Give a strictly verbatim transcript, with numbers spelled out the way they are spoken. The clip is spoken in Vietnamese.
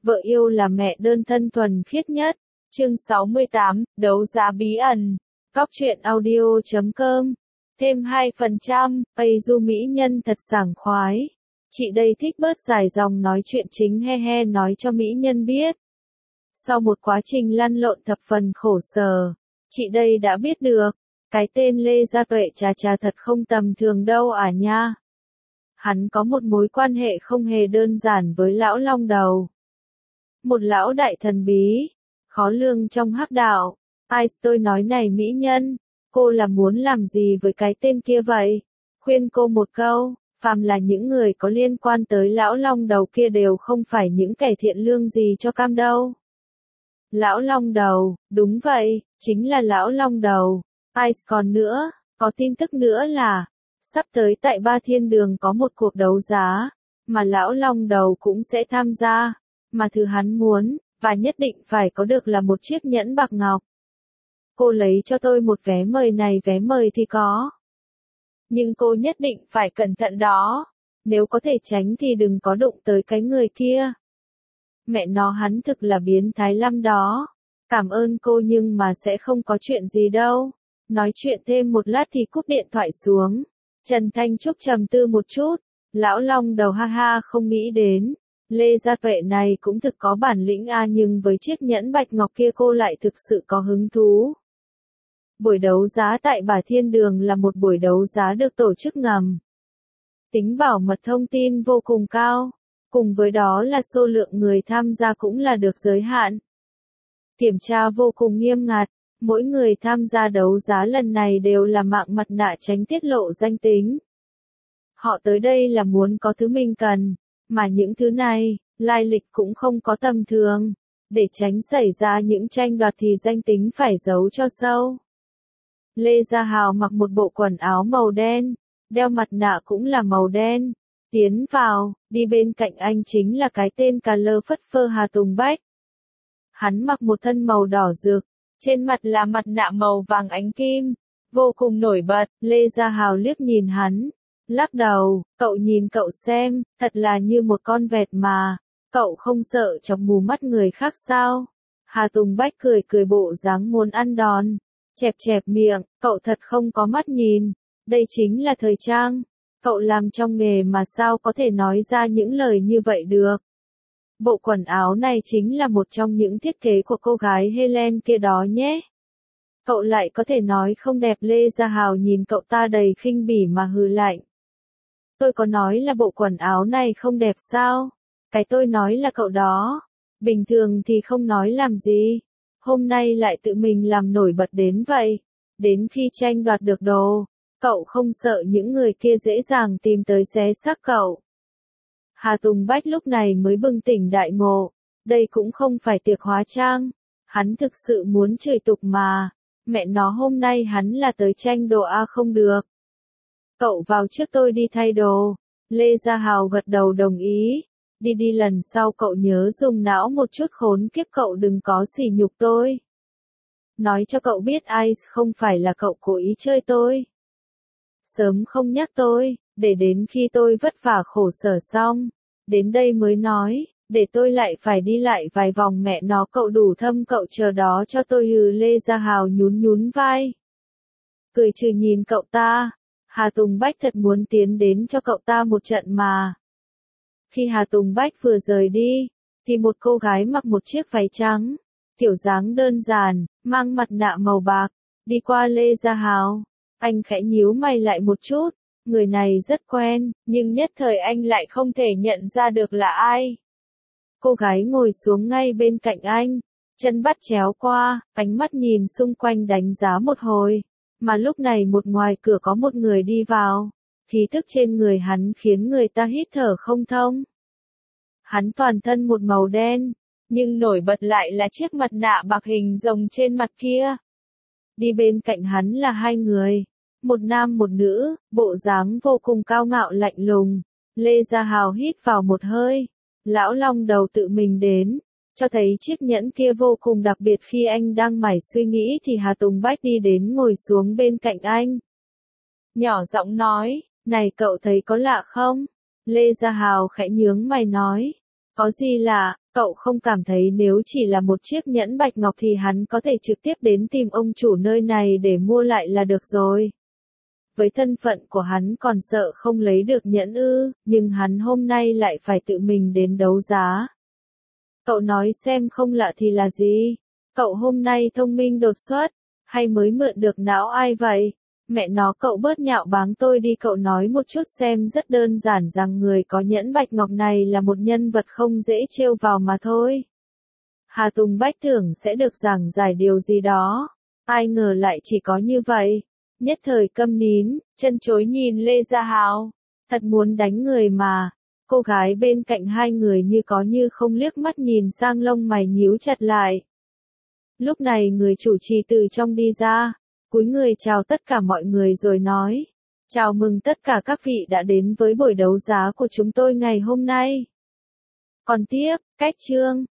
vợ yêu là mẹ đơn thân thuần khiết nhất. Chương sáu mươi tám, đấu giá bí ẩn. Cóc truyện audio chấm com. Thêm hai phần trăm, Tây Du mỹ nhân thật sảng khoái. Chị đây thích bớt dài dòng nói chuyện chính he he nói cho mỹ nhân biết. Sau một quá trình lăn lộn thập phần khổ sở, chị đây đã biết được, cái tên Lê Gia Tuệ chà chà thật không tầm thường đâu à nha. Hắn có một mối quan hệ không hề đơn giản với lão long đầu. Một lão đại thần bí, khó lường trong hắc đạo. Ai tôi nói này mỹ nhân, cô là muốn làm gì với cái tên kia vậy? Khuyên cô một câu, phàm là những người có liên quan tới lão long đầu kia đều không phải những kẻ thiện lương gì cho cam đâu. Lão long đầu, đúng vậy, chính là lão long đầu. Ai còn nữa, có tin tức nữa là, sắp tới tại Ba Thiên Đường có một cuộc đấu giá, mà lão long đầu cũng sẽ tham gia, mà thứ hắn muốn, và nhất định phải có được là một chiếc nhẫn bạc ngọc. Cô lấy cho tôi một vé mời này, vé mời thì có. Nhưng cô nhất định phải cẩn thận đó, nếu có thể tránh thì đừng có đụng tới cái người kia. Mẹ nó hắn thực là biến thái lắm đó. Cảm ơn cô nhưng mà sẽ không có chuyện gì đâu. Nói chuyện thêm một lát thì cúp điện thoại xuống. Trần Thanh Trúc trầm tư một chút. Lão long đầu ha ha không nghĩ đến. Lê Gia Tuệ này cũng thực có bản lĩnh a, nhưng với chiếc nhẫn bạch ngọc kia cô lại thực sự có hứng thú. Buổi đấu giá tại Bà Thiên Đường là một buổi đấu giá được tổ chức ngầm. Tính bảo mật thông tin vô cùng cao. Cùng với đó là số lượng người tham gia cũng là được giới hạn. Kiểm tra vô cùng nghiêm ngặt, mỗi người tham gia đấu giá lần này đều là mạng mặt nạ tránh tiết lộ danh tính. Họ tới đây là muốn có thứ mình cần, mà những thứ này, lai lịch cũng không có tầm thường. Để tránh xảy ra những tranh đoạt thì danh tính phải giấu cho sâu. Lê Gia Hào mặc một bộ quần áo màu đen, đeo mặt nạ cũng là màu đen. Tiến vào, đi bên cạnh anh chính là cái tên cà lơ phất phơ Hà Tùng Bách. Hắn mặc một thân màu đỏ rực, trên mặt là mặt nạ màu vàng ánh kim, vô cùng nổi bật. Lê Gia Hào liếc nhìn hắn, lắc đầu, cậu nhìn cậu xem, thật là như một con vẹt mà, cậu không sợ chọc mù mắt người khác sao? Hà Tùng Bách cười cười bộ dáng muốn ăn đòn, chẹp chẹp miệng, cậu thật không có mắt nhìn, đây chính là thời trang. Cậu làm trong nghề mà sao có thể nói ra những lời như vậy được. Bộ quần áo này chính là một trong những thiết kế của cô gái Helen kia đó nhé. Cậu lại có thể nói không đẹp. Lê Gia Hào nhìn cậu ta đầy khinh bỉ mà hừ lạnh. Tôi có nói là bộ quần áo này không đẹp sao? Cái tôi nói là cậu đó. Bình thường thì không nói làm gì. Hôm nay lại tự mình làm nổi bật đến vậy. Đến khi tranh đoạt được đồ, cậu không sợ những người kia dễ dàng tìm tới xé xác cậu. Hà Tùng Bách lúc này mới bừng tỉnh đại ngộ. Đây cũng không phải tiệc hóa trang. Hắn thực sự muốn chửi tục mà. Mẹ nó hôm nay hắn là tới tranh đồ a không được. Cậu vào trước tôi đi thay đồ. Lê Gia Hào gật đầu đồng ý. Đi đi lần sau cậu nhớ dùng não một chút, khốn kiếp cậu đừng có sỉ nhục tôi. Nói cho cậu biết ai không phải là cậu cố ý chơi tôi. Sớm không nhắc tôi, để đến khi tôi vất vả khổ sở xong, đến đây mới nói, để tôi lại phải đi lại vài vòng. Mẹ nó cậu đủ thâm, cậu chờ đó cho tôi. Hừ. Lê Gia Hào nhún nhún vai, cười trừ nhìn cậu ta. Hà Tùng Bách thật muốn tiến đến cho cậu ta một trận mà. Khi Hà Tùng Bách vừa rời đi, thì một cô gái mặc một chiếc váy trắng, kiểu dáng đơn giản, mang mặt nạ màu bạc, đi qua Lê Gia Hào. Anh khẽ nhíu mày lại một chút, người này rất quen, nhưng nhất thời anh lại không thể nhận ra được là ai. Cô gái ngồi xuống ngay bên cạnh anh, chân bắt chéo qua, ánh mắt nhìn xung quanh đánh giá một hồi, mà lúc này một ngoài cửa có một người đi vào, khí tức trên người hắn khiến người ta hít thở không thông. Hắn toàn thân một màu đen, nhưng nổi bật lại là chiếc mặt nạ bạc hình rồng trên mặt kia. Đi bên cạnh hắn là hai người. Một nam một nữ, bộ dáng vô cùng cao ngạo lạnh lùng. Lê Gia Hào hít vào một hơi. Lão long đầu tự mình đến, cho thấy chiếc nhẫn kia vô cùng đặc biệt. Khi anh đang mải suy nghĩ thì Hà Tùng Bách đi đến ngồi xuống bên cạnh anh. Nhỏ giọng nói, này cậu thấy có lạ không? Lê Gia Hào khẽ nhướng mày nói, có gì lạ? Cậu không cảm thấy nếu chỉ là một chiếc nhẫn bạch ngọc thì hắn có thể trực tiếp đến tìm ông chủ nơi này để mua lại là được rồi. Với thân phận của hắn còn sợ không lấy được nhẫn ư, nhưng hắn hôm nay lại phải tự mình đến đấu giá. Cậu nói xem không lạ thì là gì? Cậu hôm nay thông minh đột xuất, hay mới mượn được não ai vậy? Mẹ nó cậu bớt nhạo báng tôi đi, cậu nói một chút xem, rất đơn giản rằng người có nhẫn bạch ngọc này là một nhân vật không dễ trêu vào mà thôi. Hà Tùng Bách tưởng sẽ được giảng giải điều gì đó, ai ngờ lại chỉ có như vậy. Nhất thời câm nín, chân chối nhìn Lê Gia Hào, thật muốn đánh người mà. Cô gái bên cạnh hai người như có như không liếc mắt nhìn sang, lông mày nhíu chặt lại. Lúc này người chủ trì từ trong đi ra, cúi người chào tất cả mọi người rồi nói: chào mừng tất cả các vị đã đến với buổi đấu giá của chúng tôi ngày hôm nay. Còn tiếp, cách chương